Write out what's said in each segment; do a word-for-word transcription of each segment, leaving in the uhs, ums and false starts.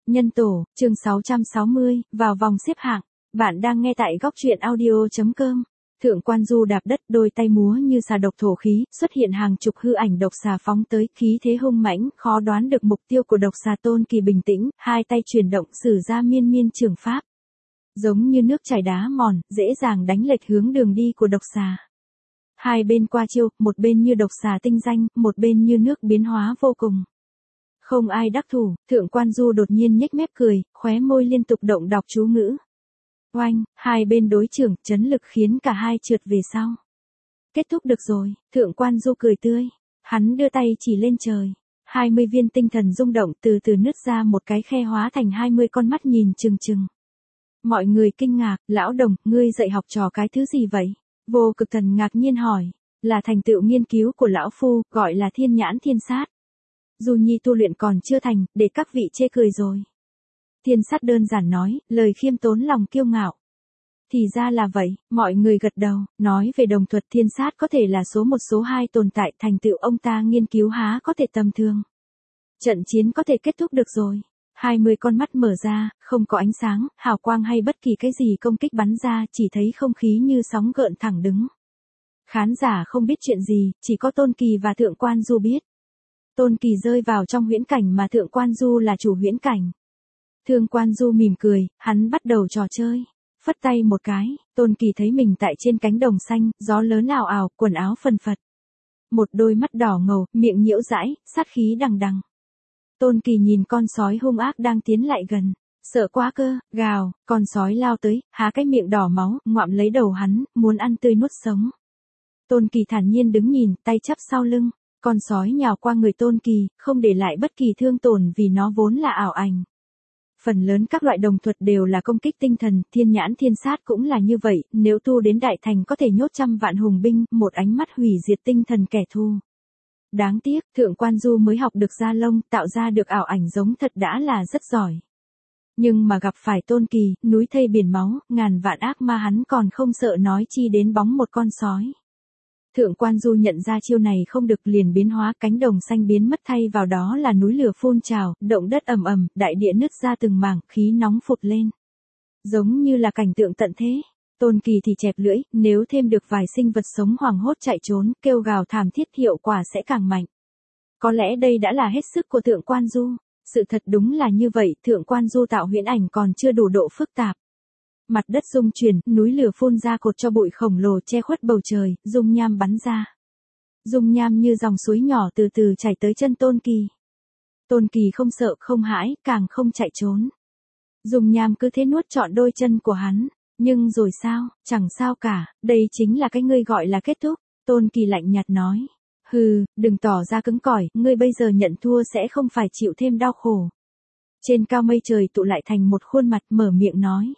Nhân tổ, chương sáu trăm sáu mươi, vào vòng xếp hạng. Bạn đang nghe tại góc truyện audio.com. Thượng Quan Du đạp đất, đôi tay múa như xà độc thổ khí, xuất hiện hàng chục hư ảnh độc xà phóng tới, khí thế hung mãnh, khó đoán được mục tiêu của độc xà. Tôn Kỳ bình tĩnh, hai tay chuyển động sử ra miên miên trường pháp. Giống như nước chảy đá mòn, dễ dàng đánh lệch hướng đường đi của độc xà. Hai bên qua chiêu, một bên như độc xà tinh danh, một bên như nước biến hóa vô cùng. Không ai đắc thủ, Thượng Quan Du đột nhiên nhếch mép cười, khóe môi liên tục động đọc chú ngữ. Oanh, hai bên đối chưởng, chấn lực khiến cả hai trượt về sau. Kết thúc được rồi, Thượng Quan Du cười tươi. Hắn đưa tay chỉ lên trời. hai mươi viên tinh thần rung động từ từ nứt ra một cái khe hóa thành hai mươi con mắt nhìn chừng chừng. Mọi người kinh ngạc, lão đồng, ngươi dạy học trò cái thứ gì vậy? Vô Cực Thần ngạc nhiên hỏi. Là thành tựu nghiên cứu của lão phu, gọi là thiên nhãn thiên sát. Du Nhi tu luyện còn chưa thành, để các vị chê cười rồi. Thiên sát đơn giản nói, lời khiêm tốn lòng kiêu ngạo. Thì ra là vậy, mọi người gật đầu, nói về đồng thuật thiên sát có thể là số một số hai tồn tại, thành tựu ông ta nghiên cứu há có thể tầm thường. Trận chiến có thể kết thúc được rồi. hai mươi con mắt mở ra, không có ánh sáng, hào quang hay bất kỳ cái gì công kích bắn ra, chỉ thấy không khí như sóng gợn thẳng đứng. Khán giả không biết chuyện gì, chỉ có Tôn Kỳ và Thượng Quan Du biết. Tôn Kỳ rơi vào trong huyễn cảnh mà Thượng Quan Du là chủ huyễn cảnh. Thượng Quan Du mỉm cười, hắn bắt đầu trò chơi. Phất tay một cái, Tôn Kỳ thấy mình tại trên cánh đồng xanh, gió lớn ào ào, quần áo phần phật. Một đôi mắt đỏ ngầu, miệng nhiễu dãi, sát khí đằng đằng. Tôn Kỳ nhìn con sói hung ác đang tiến lại gần. Sợ quá cơ, gào, con sói lao tới, há cái miệng đỏ máu, ngoạm lấy đầu hắn, muốn ăn tươi nuốt sống. Tôn Kỳ thản nhiên đứng nhìn, tay chắp sau lưng. Con sói nhào qua người Tôn Kỳ, không để lại bất kỳ thương tổn vì nó vốn là ảo ảnh. Phần lớn các loại đồng thuật đều là công kích tinh thần, thiên nhãn thiên sát cũng là như vậy, nếu tu đến đại thành có thể nhốt trăm vạn hùng binh, một ánh mắt hủy diệt tinh thần kẻ thù. Đáng tiếc, Thượng Quan Du mới học được da lông, tạo ra được ảo ảnh giống thật đã là rất giỏi. Nhưng mà gặp phải Tôn Kỳ, núi thây biển máu, ngàn vạn ác ma hắn còn không sợ nói chi đến bóng một con sói. Thượng Quan Du nhận ra chiêu này không được liền biến hóa, cánh đồng xanh biến mất, thay vào đó là núi lửa phun trào, động đất ầm ầm, đại địa nứt ra từng mảng, khí nóng phụt lên. Giống như là cảnh tượng tận thế. Tôn Kỳ thì chẹp lưỡi, nếu thêm được vài sinh vật sống hoảng hốt chạy trốn, kêu gào thảm thiết hiệu quả sẽ càng mạnh. Có lẽ đây đã là hết sức của Thượng Quan Du. Sự thật đúng là như vậy, Thượng Quan Du tạo huyễn ảnh còn chưa đủ độ phức tạp. Mặt đất rung chuyển, núi lửa phun ra cột cho bụi khổng lồ che khuất bầu trời, dung nham bắn ra. Dung nham như dòng suối nhỏ từ từ chảy tới chân Tôn Kỳ. Tôn Kỳ không sợ, không hãi, càng không chạy trốn. Dung nham cứ thế nuốt trọn đôi chân của hắn. Nhưng rồi sao, chẳng sao cả, đây chính là cái ngươi gọi là kết thúc. Tôn Kỳ lạnh nhạt nói. Hừ, đừng tỏ ra cứng cỏi, ngươi bây giờ nhận thua sẽ không phải chịu thêm đau khổ. Trên cao mây trời tụ lại thành một khuôn mặt, mở miệng nói.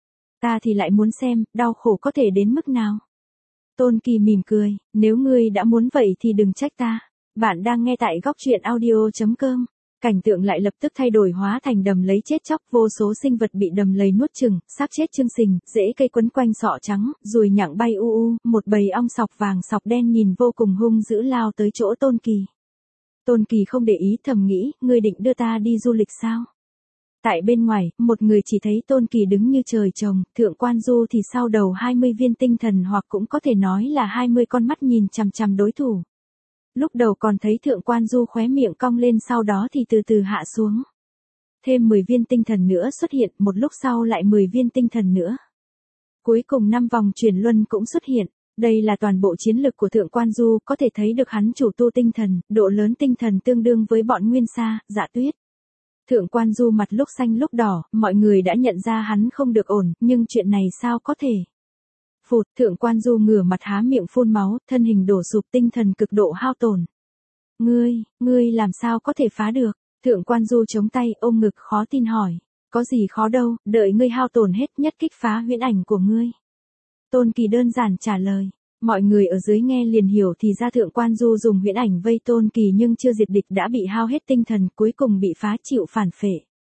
Ta thì lại muốn xem, đau khổ có thể đến mức nào. Tôn Kỳ mỉm cười, nếu ngươi đã muốn vậy thì đừng trách ta. Bạn đang nghe tại góc truyện audio.com. Cảnh tượng lại lập tức thay đổi, hóa thành đầm lầy chết chóc, vô số sinh vật bị đầm lầy nuốt chửng, xác chết chưng sình, rễ cây quấn quanh sọ trắng, ruồi nhặng bay u u, một bầy ong sọc vàng sọc đen nhìn vô cùng hung dữ lao tới chỗ Tôn Kỳ. Tôn Kỳ không để ý, thầm nghĩ, ngươi định đưa ta đi du lịch sao? Tại bên ngoài, một người chỉ thấy Tôn Kỳ đứng như trời trồng, Thượng Quan Du thì sau đầu hai mươi viên tinh thần, hoặc cũng có thể nói là hai mươi con mắt nhìn chằm chằm đối thủ. Lúc đầu còn thấy Thượng Quan Du khóe miệng cong lên, sau đó thì từ từ hạ xuống. Thêm mười viên tinh thần nữa xuất hiện, một lúc sau lại mười viên tinh thần nữa. Cuối cùng năm vòng chuyển luân cũng xuất hiện. Đây là toàn bộ chiến lực của Thượng Quan Du, có thể thấy được hắn chủ tu tinh thần, độ lớn tinh thần tương đương với bọn Nguyên Sa, Dạ Tuyết. Thượng Quan Du mặt lúc xanh lúc đỏ, mọi người đã nhận ra hắn không được ổn, nhưng chuyện này sao có thể? Phụt, Thượng Quan Du ngửa mặt há miệng phun máu, thân hình đổ sụp, tinh thần cực độ hao tổn. Ngươi, ngươi làm sao có thể phá được? Thượng Quan Du chống tay, ôm ngực khó tin hỏi. Có gì khó đâu, đợi ngươi hao tổn hết nhất kích phá huyễn ảnh của ngươi. Tôn Kỳ đơn giản trả lời. Mọi người ở dưới nghe liền hiểu, thì ra Thượng Quan Du dùng huyễn ảnh vây Tôn Kỳ nhưng chưa diệt địch đã bị hao hết tinh thần, cuối cùng bị phá, chịu phản phệ.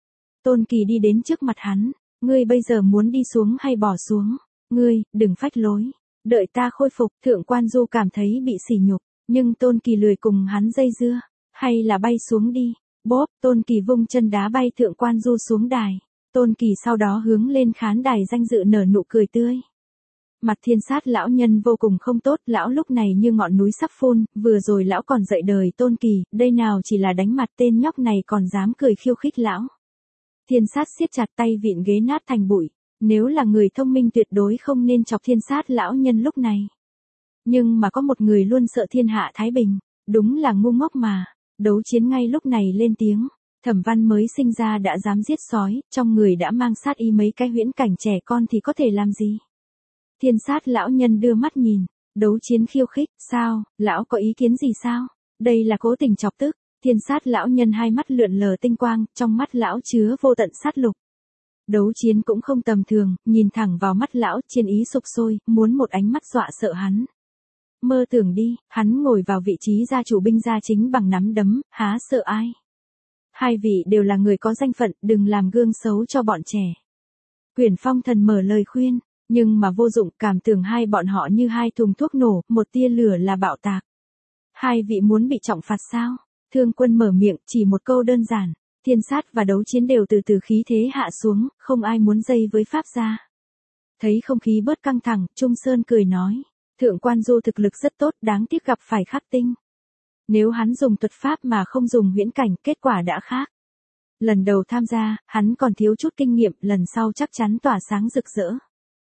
Tôn Kỳ đi đến trước mặt hắn. Ngươi bây giờ muốn đi xuống hay bỏ xuống? Ngươi, đừng phách lối. Đợi ta khôi phục. Thượng Quan Du cảm thấy bị sỉ nhục, nhưng Tôn Kỳ lười cùng hắn dây dưa. Hay là bay xuống đi. Bốp, Tôn Kỳ vung chân đá bay Thượng Quan Du xuống đài. Tôn Kỳ sau đó hướng lên khán đài danh dự nở nụ cười tươi. Mặt Thiên Sát lão nhân vô cùng không tốt, lão lúc này như ngọn núi sắp phun, vừa rồi lão còn dạy đời Tôn Kỳ, đây nào chỉ là đánh mặt, tên nhóc này còn dám cười khiêu khích lão. Thiên Sát siết chặt tay vịn ghế nát thành bụi, nếu là người thông minh tuyệt đối không nên chọc Thiên Sát lão nhân lúc này. Nhưng mà có một người luôn sợ thiên hạ thái bình, đúng là ngu ngốc mà. Đấu chiến ngay lúc này lên tiếng, Thẩm Văn mới sinh ra đã dám giết sói, trong người đã mang sát ý mấy cái huyễn cảnh trẻ con thì có thể làm gì? Thiên Sát lão nhân đưa mắt nhìn, đấu chiến khiêu khích, sao, lão có ý kiến gì sao? Đây là cố tình chọc tức. Thiên Sát lão nhân hai mắt lượn lờ tinh quang, trong mắt lão chứa vô tận sát lục. Đấu chiến cũng không tầm thường, nhìn thẳng vào mắt lão, chiến ý sục sôi, muốn một ánh mắt dọa sợ hắn. Mơ tưởng đi, hắn ngồi vào vị trí gia chủ binh gia chính bằng nắm đấm, há sợ ai. Hai vị đều là người có danh phận, đừng làm gương xấu cho bọn trẻ. Quyển Phong Thần mở lời khuyên, nhưng mà vô dụng, cảm tưởng hai bọn họ như hai thùng thuốc nổ, một tia lửa là bạo tạc. Hai vị muốn bị trọng phạt sao? Thương Quân mở miệng, chỉ một câu đơn giản. Thiên Sát và đấu chiến đều từ từ khí thế hạ xuống, không ai muốn dây với Pháp gia. Thấy không khí bớt căng thẳng, Trung Sơn cười nói. Thượng Quan Du thực lực rất tốt, đáng tiếc gặp phải khắc tinh. Nếu hắn dùng thuật pháp mà không dùng huyễn cảnh, kết quả đã khác. Lần đầu tham gia, hắn còn thiếu chút kinh nghiệm, lần sau chắc chắn tỏa sáng rực rỡ.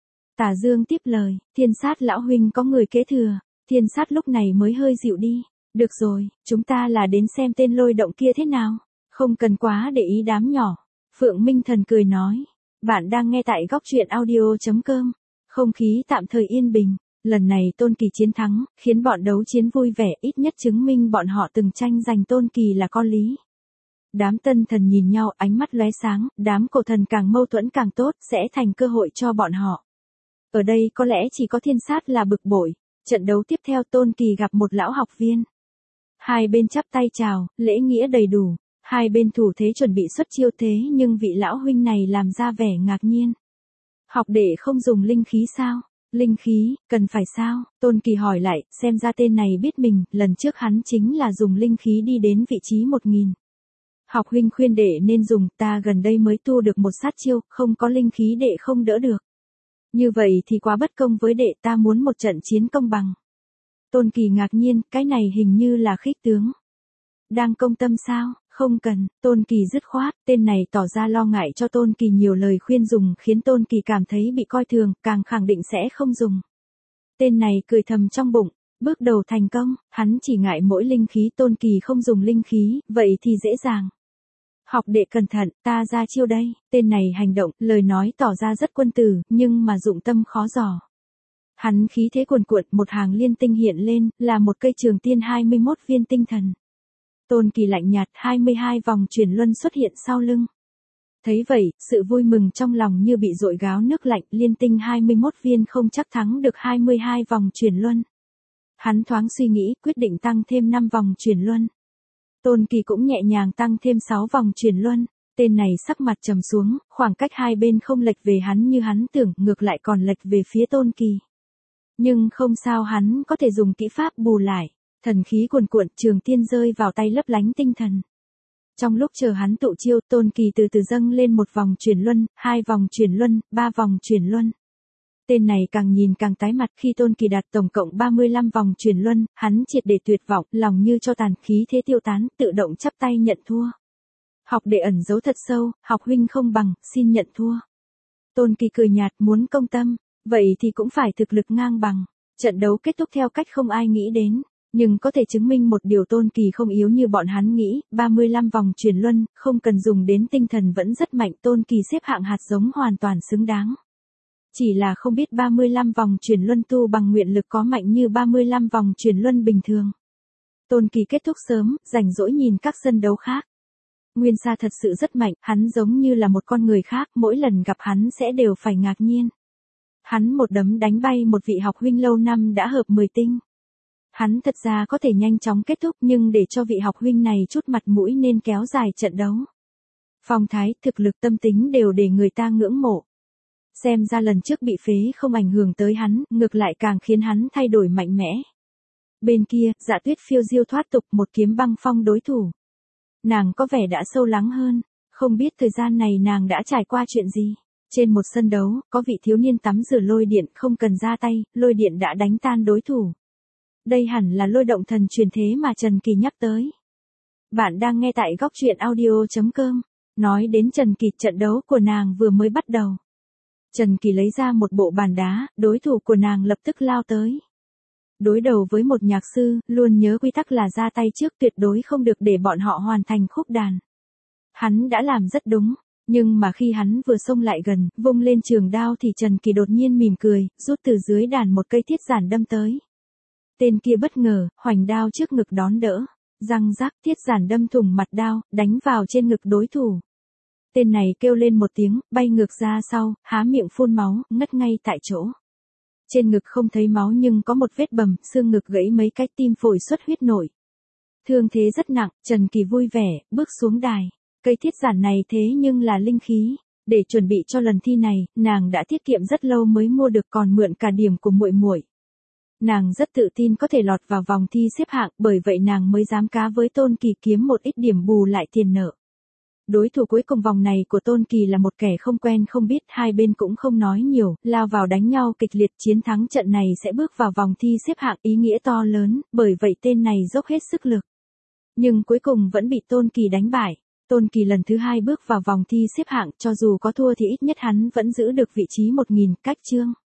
Tả Dương tiếp lời, Thiên Sát lão huynh có người kế thừa. Thiên Sát lúc này mới hơi dịu đi. Được rồi, chúng ta là đến xem tên lôi động kia thế nào. Không cần quá để ý đám nhỏ. Phượng Minh Thần cười nói. Bạn đang nghe tại góc truyện audio chấm com. Không khí tạm thời yên bình. Lần này Tôn Kỳ chiến thắng, khiến bọn đấu chiến vui vẻ, ít nhất chứng minh bọn họ từng tranh giành Tôn Kỳ là có lý. Đám tân thần nhìn nhau, ánh mắt lóe sáng, đám cổ thần càng mâu thuẫn càng tốt, sẽ thành cơ hội cho bọn họ. Ở đây có lẽ chỉ có Thiên Sát là bực bội. Trận đấu tiếp theo Tôn Kỳ gặp một lão học viên. Hai bên chắp tay chào, lễ nghĩa đầy đủ. Hai bên thủ thế chuẩn bị xuất chiêu thế nhưng vị lão huynh này làm ra vẻ ngạc nhiên. Học đệ không dùng linh khí sao? Linh khí, cần phải sao? Tôn Kỳ hỏi lại, xem ra tên này biết mình, lần trước hắn chính là dùng linh khí đi đến vị trí một nghìn. Học huynh khuyên đệ nên dùng, ta gần đây mới tu được một sát chiêu, không có linh khí đệ không đỡ được. Như vậy thì quá bất công với đệ, ta muốn một trận chiến công bằng. Tôn Kỳ ngạc nhiên, cái này hình như là khích tướng. Đang công tâm sao? Không cần, Tôn Kỳ dứt khoát, tên này tỏ ra lo ngại cho Tôn Kỳ nhiều lời khuyên dùng khiến Tôn Kỳ cảm thấy bị coi thường, càng khẳng định sẽ không dùng. Tên này cười thầm trong bụng, bước đầu thành công, hắn chỉ ngại mỗi linh khí Tôn Kỳ không dùng linh khí, vậy thì dễ dàng. Học đệ cẩn thận, ta ra chiêu đây, tên này hành động, lời nói tỏ ra rất quân tử, nhưng mà dụng tâm khó dò. Hắn khí thế cuồn cuộn, một hàng liên tinh hiện lên, là một cây trường tiên hai mươi mốt viên tinh thần. Tôn Kỳ lạnh nhạt, hai mươi hai vòng chuyển luân xuất hiện sau lưng. Thấy vậy, sự vui mừng trong lòng như bị dội gáo nước lạnh, liên tinh hai mươi mốt viên không chắc thắng được hai mươi hai vòng chuyển luân. Hắn thoáng suy nghĩ, quyết định tăng thêm năm vòng chuyển luân. Tôn Kỳ cũng nhẹ nhàng tăng thêm sáu vòng chuyển luân. Tên này sắc mặt trầm xuống, khoảng cách hai bên không lệch về hắn như hắn tưởng, ngược lại còn lệch về phía Tôn Kỳ. Nhưng không sao, hắn có thể dùng kỹ pháp bù lại. Thần khí cuồn cuộn, trường tiên rơi vào tay lấp lánh tinh thần. Trong lúc chờ hắn tụ chiêu, Tôn Kỳ từ từ dâng lên một vòng chuyển luân, hai vòng chuyển luân, ba vòng chuyển luân. Tên này càng nhìn càng tái mặt, khi Tôn Kỳ đạt tổng cộng ba mươi lăm vòng chuyển luân, hắn triệt để tuyệt vọng, lòng như cho tàn, khí thế tiêu tán, tự động chắp tay nhận thua. Học đệ ẩn giấu thật sâu, học huynh không bằng, xin nhận thua. Tôn Kỳ cười nhạt, muốn công tâm, vậy thì cũng phải thực lực ngang bằng. Trận đấu kết thúc theo cách không ai nghĩ đến. Nhưng có thể chứng minh một điều, Tôn Kỳ không yếu như bọn hắn nghĩ, ba mươi lăm vòng chuyển luân, không cần dùng đến tinh thần vẫn rất mạnh, Tôn Kỳ xếp hạng hạt giống hoàn toàn xứng đáng. Chỉ là không biết ba mươi lăm vòng chuyển luân tu bằng nguyện lực có mạnh như ba mươi lăm vòng chuyển luân bình thường. Tôn Kỳ kết thúc sớm, rảnh rỗi nhìn các sân đấu khác. Nguyên Sa thật sự rất mạnh, hắn giống như là một con người khác, mỗi lần gặp hắn sẽ đều phải ngạc nhiên. Hắn một đấm đánh bay một vị học huynh lâu năm đã hợp mười tinh. Hắn thật ra có thể nhanh chóng kết thúc, nhưng để cho vị học huynh này chút mặt mũi nên kéo dài trận đấu. Phong thái, thực lực, tâm tính đều để người ta ngưỡng mộ. Xem ra lần trước bị phế không ảnh hưởng tới hắn, ngược lại càng khiến hắn thay đổi mạnh mẽ. Bên kia, Dạ Tuyết phiêu diêu thoát tục, một kiếm băng phong đối thủ. Nàng có vẻ đã sâu lắng hơn, không biết thời gian này nàng đã trải qua chuyện gì. Trên một sân đấu, có vị thiếu niên tắm rửa lôi điện không cần ra tay, lôi điện đã đánh tan đối thủ. Đây hẳn là lôi động thần truyền thế mà Trần Kỳ nhắc tới. Bạn đang nghe tại góc truyện audio chấm com. Nói đến Trần Kỳ, trận đấu của nàng vừa mới bắt đầu. Trần Kỳ lấy ra một bộ bàn đá, đối thủ của nàng lập tức lao tới. Đối đầu với một nhạc sư, luôn nhớ quy tắc là ra tay trước, tuyệt đối không được để bọn họ hoàn thành khúc đàn. Hắn đã làm rất đúng, nhưng mà khi hắn vừa xông lại gần, vung lên trường đao thì Trần Kỳ đột nhiên mỉm cười, rút từ dưới đàn một cây thiết giản đâm tới. Tên kia bất ngờ, hoành đao trước ngực đón đỡ, răng rắc, thiết giản đâm thủng mặt đao, đánh vào trên ngực đối thủ. Tên này kêu lên một tiếng, bay ngược ra sau, há miệng phun máu, ngất ngay tại chỗ. Trên ngực không thấy máu nhưng có một vết bầm, xương ngực gãy mấy cái, tim phổi xuất huyết nổi. Thương thế rất nặng, Trần Kỳ vui vẻ, bước xuống đài. Cây thiết giản này thế nhưng là linh khí. Để chuẩn bị cho lần thi này, nàng đã tiết kiệm rất lâu mới mua được, còn mượn cả điểm của muội muội. Nàng rất tự tin có thể lọt vào vòng thi xếp hạng, bởi vậy nàng mới dám cá với Tôn Kỳ kiếm một ít điểm bù lại tiền nợ. Đối thủ cuối cùng vòng này của Tôn Kỳ là một kẻ không quen không biết, hai bên cũng không nói nhiều, lao vào đánh nhau kịch liệt, chiến thắng trận này sẽ bước vào vòng thi xếp hạng, ý nghĩa to lớn, bởi vậy tên này dốc hết sức lực. Nhưng cuối cùng vẫn bị Tôn Kỳ đánh bại. Tôn Kỳ lần thứ hai bước vào vòng thi xếp hạng, cho dù có thua thì ít nhất hắn vẫn giữ được vị trí một nghìn, cách chương.